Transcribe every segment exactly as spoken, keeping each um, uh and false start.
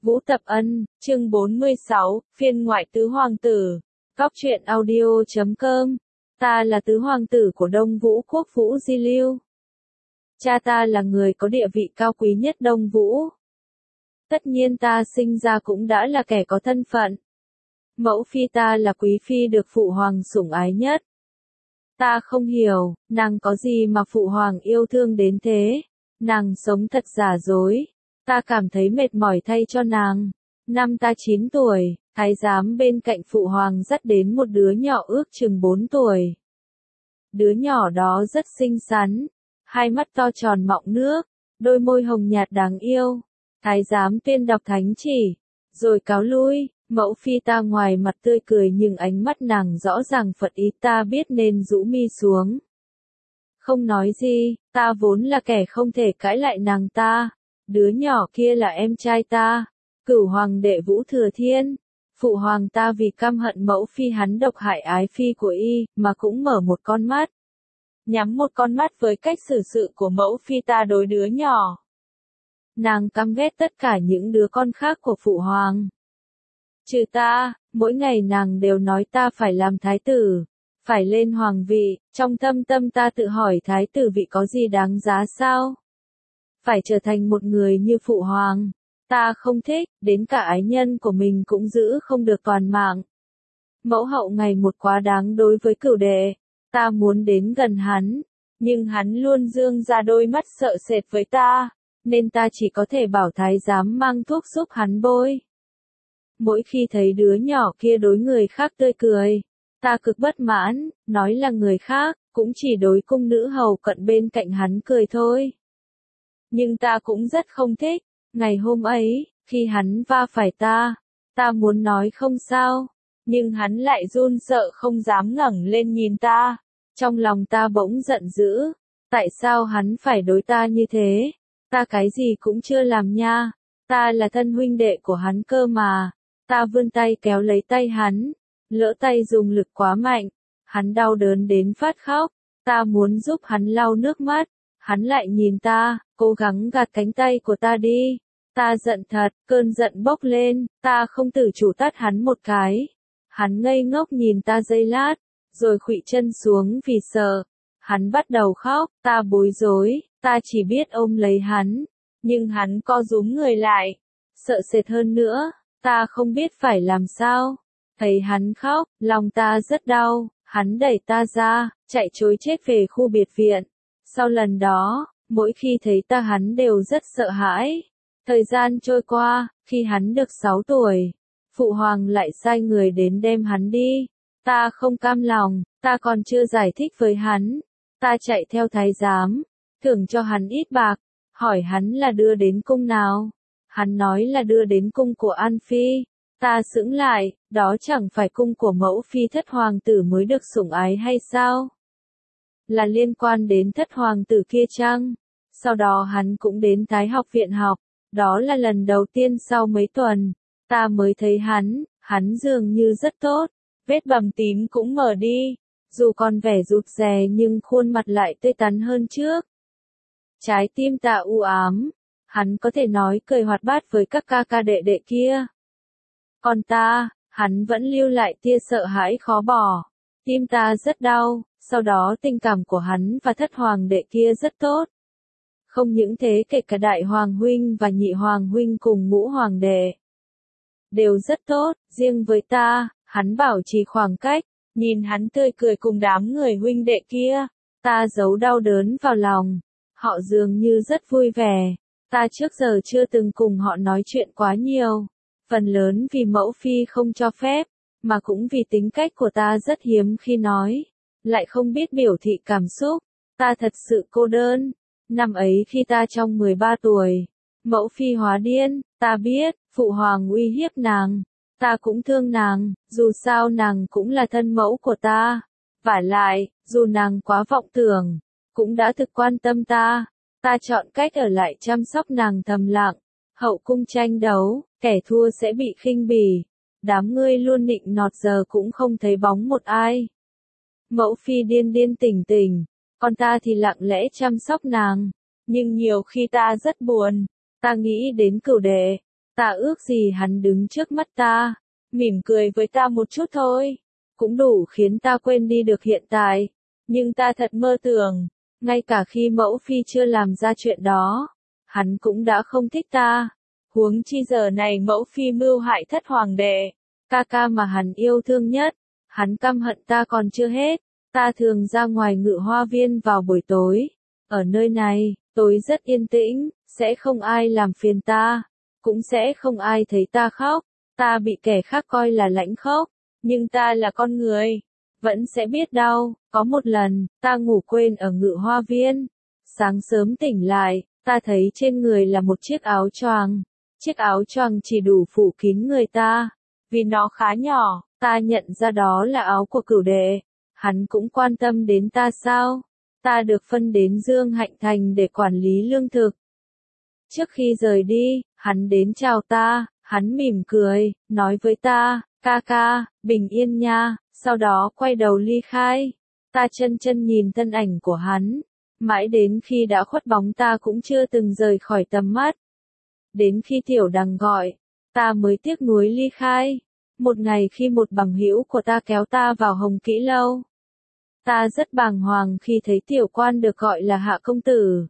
Vũ Tập Ân, chương bốn mươi sáu, phiên ngoại tứ hoàng tử. Cóc truyện audio chấm com. Ta là tứ hoàng tử của Đông Vũ quốc Vũ Di Lưu. Cha ta là người có địa vị cao quý nhất Đông Vũ. Tất nhiên ta sinh ra cũng đã là kẻ có thân phận. Mẫu phi ta là quý phi được phụ hoàng sủng ái nhất. Ta không hiểu, nàng có gì mà phụ hoàng yêu thương đến thế. Nàng sống thật giả dối. Ta cảm thấy mệt mỏi thay cho nàng. Năm ta chín tuổi, thái giám bên cạnh phụ hoàng dắt đến một đứa nhỏ ước chừng bốn tuổi. Đứa nhỏ đó rất xinh xắn, hai mắt to tròn mọng nước, đôi môi hồng nhạt đáng yêu. Thái giám tuyên đọc thánh chỉ, rồi cáo lui. Mẫu phi ta ngoài mặt tươi cười nhưng ánh mắt nàng rõ ràng phật ý, ta biết nên rũ mi xuống. Không nói gì, ta vốn là kẻ không thể cãi lại nàng ta. Đứa nhỏ kia là em trai ta, Cửu hoàng đệ Vũ Thừa Thiên. Phụ hoàng ta vì căm hận mẫu phi hắn độc hại ái phi của y, mà cũng mở một con mắt. Nhắm một con mắt với cách xử sự của mẫu phi ta đối đứa nhỏ. Nàng căm ghét tất cả những đứa con khác của phụ hoàng. Trừ ta, mỗi ngày nàng đều nói ta phải làm thái tử, phải lên hoàng vị. Trong thâm tâm ta tự hỏi thái tử vị có gì đáng giá sao? Phải trở thành một người như phụ hoàng. Ta không thích, đến cả ái nhân của mình cũng giữ không được toàn mạng. Mẫu hậu ngày một quá đáng đối với cửu đệ. Ta muốn đến gần hắn, nhưng hắn luôn dương ra đôi mắt sợ sệt với ta, nên ta chỉ có thể bảo thái giám mang thuốc giúp hắn bôi. Mỗi khi thấy đứa nhỏ kia đối người khác tươi cười, ta cực bất mãn, nói là người khác, cũng chỉ đối cung nữ hầu cận bên cạnh hắn cười thôi. Nhưng ta cũng rất không thích. Ngày hôm ấy, khi hắn va phải ta, ta muốn nói không sao, nhưng hắn lại run sợ không dám ngẩng lên nhìn ta. Trong lòng ta bỗng giận dữ, tại sao hắn phải đối ta như thế? Ta cái gì cũng chưa làm nha, ta là thân huynh đệ của hắn cơ mà. Ta vươn tay kéo lấy tay hắn, lỡ tay dùng lực quá mạnh, hắn đau đớn đến phát khóc. Ta muốn giúp hắn lau nước mắt, hắn lại nhìn ta, cố gắng gạt cánh tay của ta đi. Ta giận thật, cơn giận bốc lên, ta không tự chủ tát hắn một cái. Hắn ngây ngốc nhìn ta giây lát, rồi khuỵu chân xuống vì sợ. Hắn bắt đầu khóc, ta bối rối, ta chỉ biết ôm lấy hắn, nhưng hắn co rúm người lại, sợ sệt hơn nữa, ta không biết phải làm sao. Thấy hắn khóc, lòng ta rất đau, hắn đẩy ta ra, chạy trối chết về khu biệt viện. Sau lần đó, mỗi khi thấy ta hắn đều rất sợ hãi. Thời gian trôi qua, khi hắn được sáu tuổi, phụ hoàng lại sai người đến đem hắn đi. Ta không cam lòng, ta còn chưa giải thích với hắn. Ta chạy theo thái giám, thưởng cho hắn ít bạc, hỏi hắn là đưa đến cung nào. Hắn nói là đưa đến cung của An Phi. Ta sững lại, đó chẳng phải cung của mẫu phi thất hoàng tử mới được sủng ái hay sao? Là liên quan đến thất hoàng tử kia chăng? Sau đó hắn cũng đến Thái học viện học. Đó là lần đầu tiên sau mấy tuần, ta mới thấy hắn, hắn dường như rất tốt, vết bầm tím cũng mở đi, dù còn vẻ rụt rè nhưng khuôn mặt lại tươi tắn hơn trước. Trái tim ta u ám, hắn có thể nói cười hoạt bát với các ca ca đệ đệ kia. Còn ta, hắn vẫn lưu lại tia sợ hãi khó bỏ, tim ta rất đau, sau đó tình cảm của hắn và thất hoàng đệ kia rất tốt. Không những thế, kể cả đại hoàng huynh và nhị hoàng huynh cùng ngũ hoàng đệ đều rất tốt. Riêng với ta, hắn bảo trì khoảng cách, nhìn hắn tươi cười cùng đám người huynh đệ kia, ta giấu đau đớn vào lòng. Họ dường như rất vui vẻ. Ta trước giờ chưa từng cùng họ nói chuyện quá nhiều, phần lớn vì mẫu phi không cho phép, mà cũng vì tính cách của ta rất hiếm khi nói, lại không biết biểu thị cảm xúc. Ta thật sự cô đơn. Năm ấy khi ta trong mười ba tuổi, mẫu phi hóa điên, ta biết, phụ hoàng uy hiếp nàng, ta cũng thương nàng, dù sao nàng cũng là thân mẫu của ta. Vả lại, dù nàng quá vọng tưởng, cũng đã thực quan tâm ta, ta chọn cách ở lại chăm sóc nàng thầm lặng. Hậu cung tranh đấu, kẻ thua sẽ bị khinh bỉ, đám ngươi luôn nịnh nọt giờ cũng không thấy bóng một ai. Mẫu phi điên điên tỉnh tỉnh. Còn ta thì lặng lẽ chăm sóc nàng. Nhưng nhiều khi ta rất buồn. Ta nghĩ đến cửu đệ. Ta ước gì hắn đứng trước mắt ta, mỉm cười với ta một chút thôi, cũng đủ khiến ta quên đi được hiện tại. Nhưng ta thật mơ tưởng, ngay cả khi mẫu phi chưa làm ra chuyện đó, hắn cũng đã không thích ta. Huống chi giờ này mẫu phi mưu hại thất hoàng đệ, ca ca mà hắn yêu thương nhất, hắn căm hận ta còn chưa hết. Ta thường ra ngoài ngự hoa viên vào buổi tối, ở nơi này, tối rất yên tĩnh, sẽ không ai làm phiền ta, cũng sẽ không ai thấy ta khóc. Ta bị kẻ khác coi là lãnh khốc, nhưng ta là con người, vẫn sẽ biết đau. Có một lần, ta ngủ quên ở ngự hoa viên, sáng sớm tỉnh lại, ta thấy trên người là một chiếc áo choàng. Chiếc áo choàng chỉ đủ phủ kín người ta, vì nó khá nhỏ, ta nhận ra đó là áo của cửu đệ. Hắn cũng quan tâm đến ta sao? Ta được phân đến Dương Hạnh Thành để quản lý lương thực. Trước khi rời đi, hắn đến chào ta, hắn mỉm cười, nói với ta, ca ca, bình yên nha, sau đó quay đầu ly khai. Ta chân chân nhìn thân ảnh của hắn, mãi đến khi đã khuất bóng ta cũng chưa từng rời khỏi tầm mắt. Đến khi Tiểu Đằng gọi, ta mới tiếc nuối ly khai. Một ngày khi một bằng hữu của ta kéo ta vào Hồng Kỹ Lâu, ta rất bàng hoàng khi thấy tiểu quan được gọi là Hạ công tử.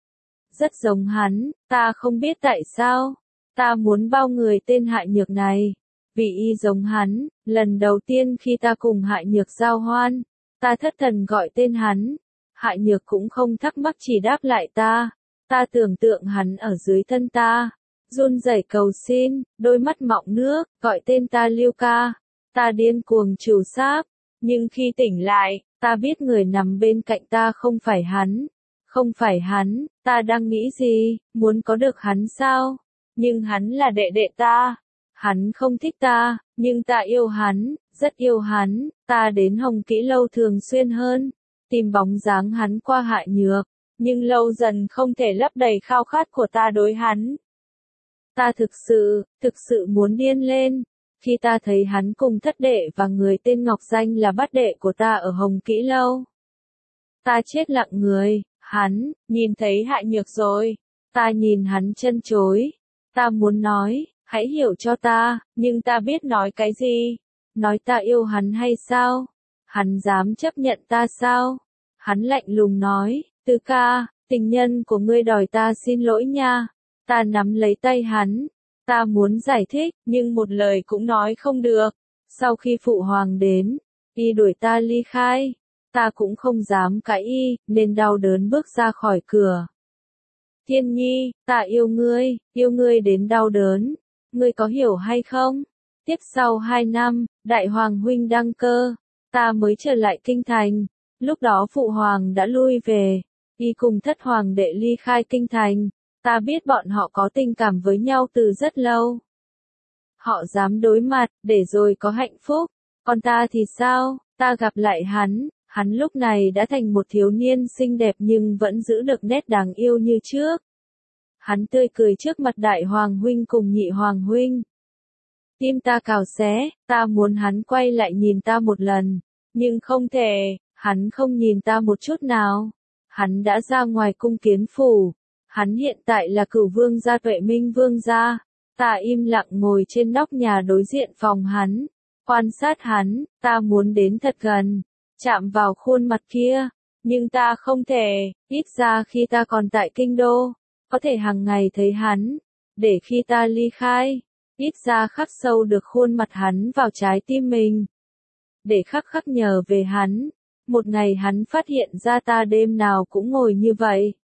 Rất giống hắn, ta không biết tại sao, ta muốn bao người tên Hạ Nhược này, vì y giống hắn. Lần đầu tiên khi ta cùng Hạ Nhược giao hoan, ta thất thần gọi tên hắn, Hạ Nhược cũng không thắc mắc chỉ đáp lại ta. Ta tưởng tượng hắn ở dưới thân ta, run rẩy cầu xin, đôi mắt mọng nước, gọi tên ta Lưu ca. Ta điên cuồng trù sáp, nhưng khi tỉnh lại, ta biết người nằm bên cạnh ta không phải hắn. Không phải hắn, ta đang nghĩ gì, muốn có được hắn sao? Nhưng hắn là đệ đệ ta. Hắn không thích ta, nhưng ta yêu hắn, rất yêu hắn. Ta đến Hồng Kỹ Lâu thường xuyên hơn, tìm bóng dáng hắn qua Hạ Nhược, nhưng lâu dần không thể lấp đầy khao khát của ta đối hắn. Ta thực sự, thực sự muốn điên lên, khi ta thấy hắn cùng thất đệ và người tên Ngọc Danh là bát đệ của ta ở Hồng Kỹ Lâu. Ta chết lặng người, hắn, nhìn thấy Hạ Nhược rồi. Ta nhìn hắn chân chối. Ta muốn nói, hãy hiểu cho ta, nhưng ta biết nói cái gì. Nói ta yêu hắn hay sao? Hắn dám chấp nhận ta sao? Hắn lạnh lùng nói, Tứ ca, tình nhân của ngươi đòi ta xin lỗi nha. Ta nắm lấy tay hắn. Ta muốn giải thích, nhưng một lời cũng nói không được. Sau khi phụ hoàng đến, y đuổi ta ly khai. Ta cũng không dám cãi y, nên đau đớn bước ra khỏi cửa. Thiên Nhi, ta yêu ngươi, yêu ngươi đến đau đớn. Ngươi có hiểu hay không? Tiếp sau hai năm, Đại Hoàng huynh đăng cơ, ta mới trở lại kinh thành. Lúc đó phụ hoàng đã lui về, y cùng thất hoàng đệ ly khai kinh thành. Ta biết bọn họ có tình cảm với nhau từ rất lâu. Họ dám đối mặt, để rồi có hạnh phúc. Còn ta thì sao? Ta gặp lại hắn, hắn lúc này đã thành một thiếu niên xinh đẹp nhưng vẫn giữ được nét đáng yêu như trước. Hắn tươi cười trước mặt Đại Hoàng huynh cùng Nhị Hoàng huynh. Tim ta cào xé, ta muốn hắn quay lại nhìn ta một lần, nhưng không thể, hắn không nhìn ta một chút nào. Hắn đã ra ngoài cung kiến phủ. Hắn hiện tại là Cửu vương gia Tuệ Minh vương gia. Ta im lặng ngồi trên nóc nhà đối diện phòng hắn, quan sát hắn. Ta muốn đến thật gần, chạm vào khuôn mặt kia, nhưng ta không thể. Ít ra khi ta còn tại kinh đô, có thể hàng ngày thấy hắn, để khi ta ly khai, ít ra khắc sâu được khuôn mặt hắn vào trái tim mình, để khắc khắc nhờ về hắn. Một ngày hắn phát hiện ra ta đêm nào cũng ngồi như vậy.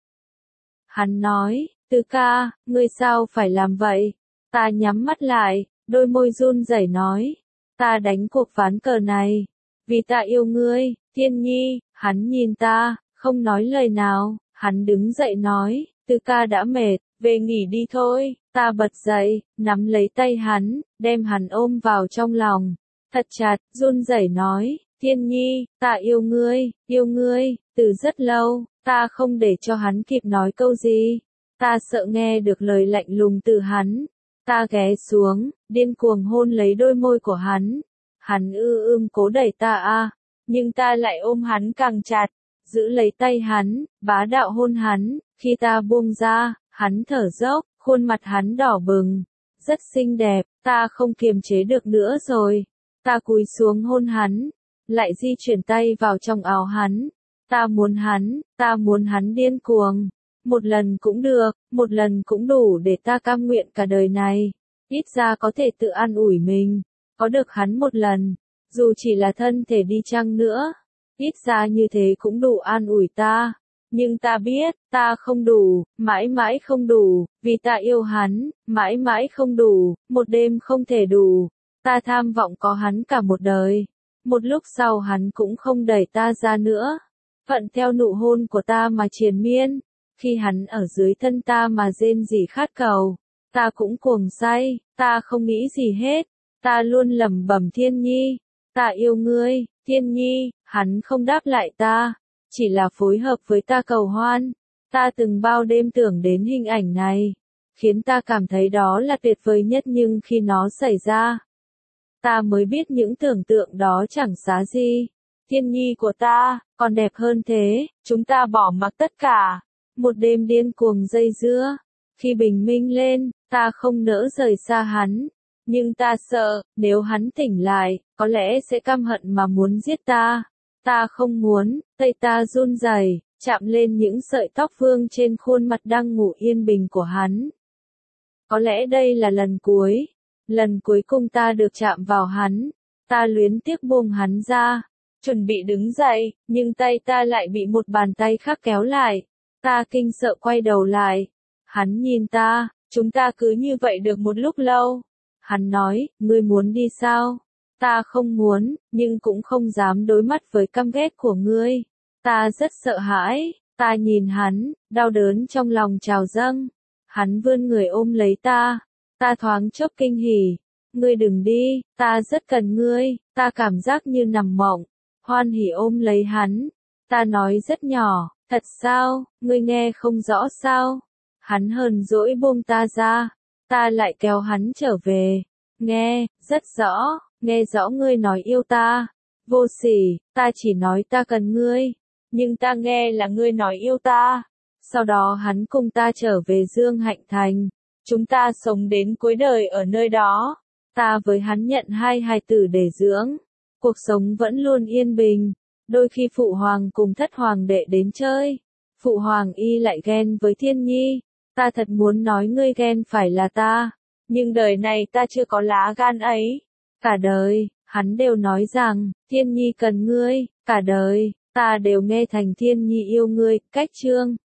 Hắn nói, Tứ ca, ngươi sao phải làm vậy? Ta nhắm mắt lại, đôi môi run rẩy nói, ta đánh cuộc ván cờ này, vì ta yêu ngươi, Thiên Nhi. Hắn nhìn ta, không nói lời nào. Hắn đứng dậy nói, Tứ ca đã mệt, về nghỉ đi thôi. Ta bật dậy, nắm lấy tay hắn, đem hắn ôm vào trong lòng, thật chặt, run rẩy nói, Thiên Nhi, ta yêu ngươi, yêu ngươi, từ rất lâu. Ta không để cho hắn kịp nói câu gì. Ta sợ nghe được lời lạnh lùng từ hắn. Ta ghé xuống, điên cuồng hôn lấy đôi môi của hắn. Hắn ư ưm cố đẩy ta a, nhưng ta lại ôm hắn càng chặt, giữ lấy tay hắn, bá đạo hôn hắn. Khi ta buông ra, hắn thở dốc, khuôn mặt hắn đỏ bừng, rất xinh đẹp, ta không kiềm chế được nữa rồi. Ta cúi xuống hôn hắn, lại di chuyển tay vào trong áo hắn. Ta muốn hắn, ta muốn hắn điên cuồng. Một lần cũng được, một lần cũng đủ để ta cam nguyện cả đời này. Ít ra có thể tự an ủi mình. Có được hắn một lần, dù chỉ là thân thể đi chăng nữa. Ít ra như thế cũng đủ an ủi ta. Nhưng ta biết, ta không đủ, mãi mãi không đủ, vì ta yêu hắn, mãi mãi không đủ, một đêm không thể đủ. Ta tham vọng có hắn cả một đời. Một lúc sau hắn cũng không đẩy ta ra nữa. Thuận theo nụ hôn của ta mà triền miên. Khi hắn ở dưới thân ta mà rên rỉ khát cầu. Ta cũng cuồng say, ta không nghĩ gì hết. Ta luôn lẩm bẩm Thiên Nhi. Ta yêu ngươi, Thiên Nhi. Hắn không đáp lại ta. Chỉ là phối hợp với ta cầu hoan. Ta từng bao đêm tưởng đến hình ảnh này. Khiến ta cảm thấy đó là tuyệt vời nhất, nhưng khi nó xảy ra, ta mới biết những tưởng tượng đó chẳng xá gì. Thiên Nhi của ta, còn đẹp hơn thế, chúng ta bỏ mặc tất cả. Một đêm điên cuồng dây dưa. Khi bình minh lên, ta không nỡ rời xa hắn. Nhưng ta sợ, nếu hắn tỉnh lại, có lẽ sẽ căm hận mà muốn giết ta. Ta không muốn, tay ta run rẩy, chạm lên những sợi tóc vương trên khuôn mặt đang ngủ yên bình của hắn. Có lẽ đây là lần cuối. Lần cuối cùng ta được chạm vào hắn. Ta luyến tiếc buông hắn ra. Chuẩn bị đứng dậy, nhưng tay ta lại bị một bàn tay khác kéo lại. Ta kinh sợ quay đầu lại. Hắn nhìn ta, chúng ta cứ như vậy được một lúc lâu. Hắn nói, ngươi muốn đi sao? Ta không muốn, nhưng cũng không dám đối mắt với căm ghét của ngươi. Ta rất sợ hãi. Ta nhìn hắn, đau đớn trong lòng trào dâng. Hắn vươn người ôm lấy ta. Ta thoáng chốc kinh hỉ. Ngươi đừng đi, ta rất cần ngươi. Ta cảm giác như nằm mộng. Hoan hỉ ôm lấy hắn. Ta nói rất nhỏ, thật sao, ngươi nghe không rõ sao? Hắn hờn dỗi buông ta ra. Ta lại kéo hắn trở về. Nghe, rất rõ, nghe rõ ngươi nói yêu ta. Vô sỉ, ta chỉ nói ta cần ngươi. Nhưng ta nghe là ngươi nói yêu ta. Sau đó hắn cùng ta trở về Dương Hạnh Thành. Chúng ta sống đến cuối đời ở nơi đó. Ta với hắn nhận hai hài tử để dưỡng. Cuộc sống vẫn luôn yên bình. Đôi khi Phụ Hoàng cùng Thất Hoàng đệ đến chơi. Phụ Hoàng y lại ghen với Thiên Nhi. Ta thật muốn nói ngươi ghen phải là ta. Nhưng đời này ta chưa có lá gan ấy. Cả đời, hắn đều nói rằng, Thiên Nhi cần ngươi. Cả đời, ta đều nghe thành Thiên Nhi yêu ngươi. Cách chương